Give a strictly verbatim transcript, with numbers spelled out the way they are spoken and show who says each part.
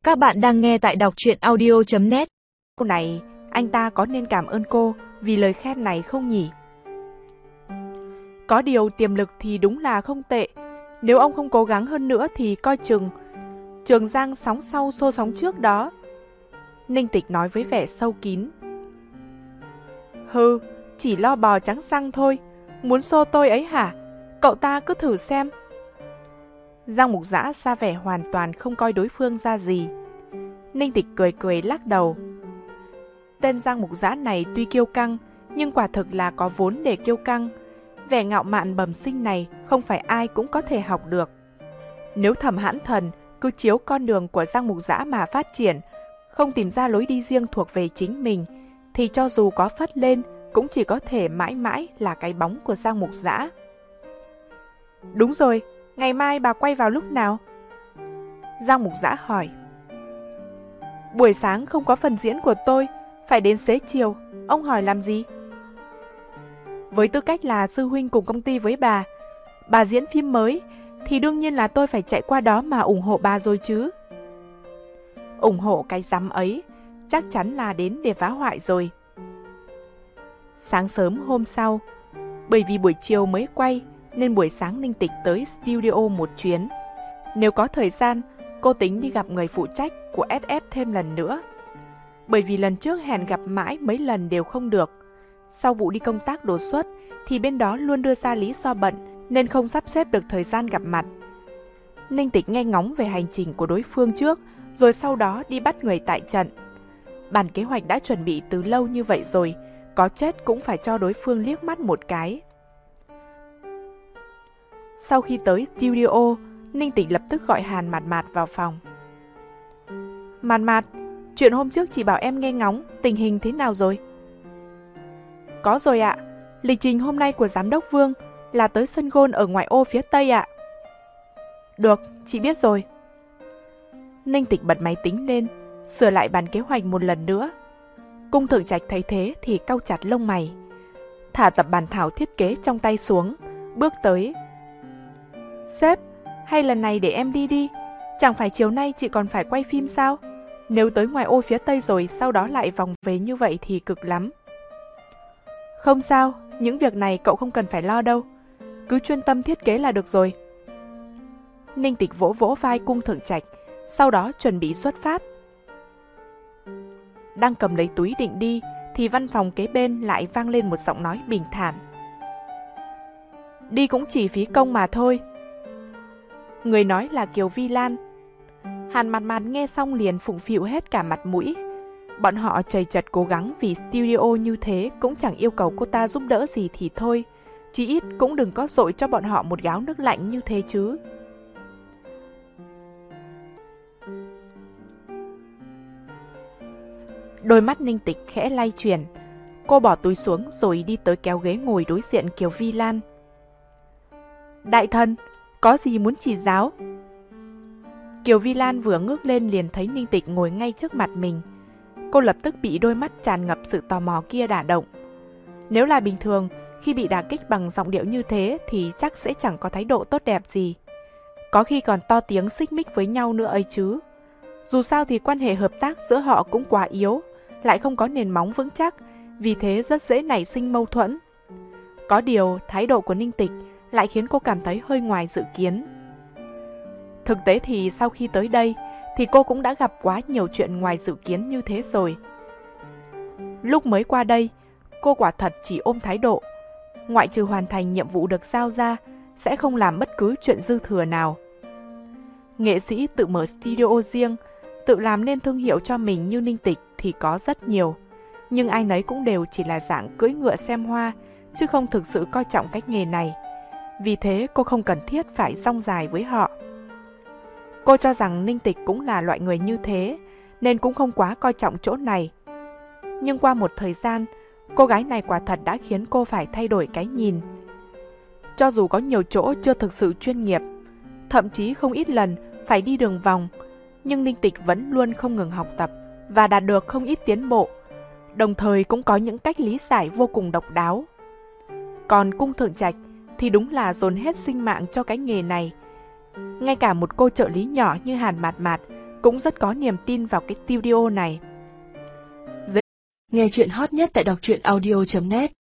Speaker 1: Các bạn đang nghe tại đọc truyện audio chấm net.
Speaker 2: Câu này, anh ta có nên cảm ơn cô vì lời khen này không nhỉ? Có điều tiềm lực thì đúng là không tệ. Nếu ông không cố gắng hơn nữa thì coi chừng Trường Giang sóng sau xô sóng trước đó. Ninh Tịch nói với vẻ sâu kín. Hừ, chỉ lo bò trắng răng thôi. Muốn xô tôi ấy hả? Cậu ta cứ thử xem. Giang Mục Dã ra vẻ hoàn toàn không coi đối phương ra gì. Ninh Tịch cười cười lắc đầu. Tên Giang Mục Dã này tuy kiêu căng, nhưng quả thực là có vốn để kiêu căng. Vẻ ngạo mạn bẩm sinh này không phải ai cũng có thể học được. Nếu Thẩm Hãn Thần cứ chiếu con đường của Giang Mục Dã mà phát triển, không tìm ra lối đi riêng thuộc về chính mình, thì cho dù có phất lên cũng chỉ có thể mãi mãi là cái bóng của Giang Mục Dã. Đúng rồi, ngày mai bà quay vào lúc nào? Giang Mục Dã hỏi. Buổi sáng không có phần diễn của tôi, phải đến xế chiều. Ông hỏi làm gì? Với tư cách là sư huynh cùng công ty với bà, bà diễn phim mới, thì đương nhiên là tôi phải chạy qua đó mà ủng hộ bà rồi chứ. Ủng hộ cái rắm ấy, chắc chắn là đến để phá hoại rồi. Sáng sớm hôm sau, bởi vì buổi chiều mới quay, nên buổi sáng Ninh Tịch tới studio một chuyến. Nếu có thời gian, cô tính đi gặp người phụ trách của ét ép thêm lần nữa. Bởi vì lần trước hẹn gặp mãi mấy lần đều không được. Sau vụ đi công tác đột xuất, thì bên đó luôn đưa ra lý do bận, nên không sắp xếp được thời gian gặp mặt. Ninh Tịch nghe ngóng về hành trình của đối phương trước, rồi sau đó đi bắt người tại trận. Bản kế hoạch đã chuẩn bị từ lâu như vậy rồi, có chết cũng phải cho đối phương liếc mắt một cái. Sau khi tới studio, Ninh Tịch lập tức gọi Hàn Mạt Mạt vào phòng. Mạt Mạt, chuyện hôm trước chị bảo em nghe ngóng, tình hình thế nào rồi? Có rồi ạ, lịch trình hôm nay của Giám đốc Vương là tới sân golf ở ngoại ô phía Tây ạ. Được, chị biết rồi. Ninh Tịch bật máy tính lên, sửa lại bản kế hoạch một lần nữa. Cung Thượng Trạch thấy thế thì cau chặt lông mày, thả tập bản thảo thiết kế trong tay xuống, bước tới. Sếp, hay lần này để em đi đi, chẳng phải chiều nay chị còn phải quay phim sao? Nếu tới ngoài ô phía Tây rồi sau đó lại vòng về như vậy thì cực lắm. Không sao, những việc này cậu không cần phải lo đâu. Cứ chuyên tâm thiết kế là được rồi. Ninh Tịch vỗ vỗ vai Cung Thượng Trạch, sau đó chuẩn bị xuất phát. Đang cầm lấy túi định đi, thì văn phòng kế bên lại vang lên một giọng nói bình thản. Đi cũng chỉ phí công mà thôi. Người nói là Kiều Vi Lan. Hàn Mạt Mạt nghe xong liền phụng phịu hết cả mặt mũi. Bọn họ chầy chật cố gắng vì studio như thế cũng chẳng yêu cầu cô ta giúp đỡ gì thì thôi. Chí ít cũng đừng có dội cho bọn họ một gáo nước lạnh như thế chứ. Đôi mắt Ninh Tịch khẽ lay chuyển. Cô bỏ túi xuống rồi đi tới kéo ghế ngồi đối diện Kiều Vi Lan. Đại thần, có gì muốn chỉ giáo? Kiều Vi Lan vừa ngước lên liền thấy Ninh Tịch ngồi ngay trước mặt mình. Cô lập tức bị đôi mắt tràn ngập sự tò mò kia đả động. Nếu là bình thường, khi bị đả kích bằng giọng điệu như thế thì chắc sẽ chẳng có thái độ tốt đẹp gì. Có khi còn to tiếng xích mích với nhau nữa ấy chứ. Dù sao thì quan hệ hợp tác giữa họ cũng quá yếu, lại không có nền móng vững chắc, vì thế rất dễ nảy sinh mâu thuẫn. Có điều, thái độ của Ninh Tịch lại khiến cô cảm thấy hơi ngoài dự kiến. Thực tế thì sau khi tới đây, thì cô cũng đã gặp quá nhiều chuyện ngoài dự kiến như thế rồi. Lúc mới qua đây, cô quả thật chỉ ôm thái độ, ngoại trừ hoàn thành nhiệm vụ được giao ra, sẽ không làm bất cứ chuyện dư thừa nào. Nghệ sĩ tự mở studio riêng, tự làm nên thương hiệu cho mình như Ninh Tịch thì có rất nhiều, nhưng ai nấy cũng đều chỉ là dạng cưỡi ngựa xem hoa, chứ không thực sự coi trọng cái nghề này. Vì thế cô không cần thiết phải dong dài với họ. Cô cho rằng Ninh Tịch cũng là loại người như thế, nên cũng không quá coi trọng chỗ này. Nhưng qua một thời gian, cô gái này quả thật đã khiến cô phải thay đổi cái nhìn. Cho dù có nhiều chỗ chưa thực sự chuyên nghiệp, thậm chí không ít lần phải đi đường vòng, nhưng Ninh Tịch vẫn luôn không ngừng học tập và đạt được không ít tiến bộ, đồng thời cũng có những cách lý giải vô cùng độc đáo. Còn Cung Thượng Trạch thì đúng là dồn hết sinh mạng cho cái nghề này. Ngay cả một cô trợ lý nhỏ như Hàn Mạt Mạt cũng rất có niềm tin vào cái studio này.
Speaker 1: Nghe chuyện hot nhất tại đọc truyện audio chấm net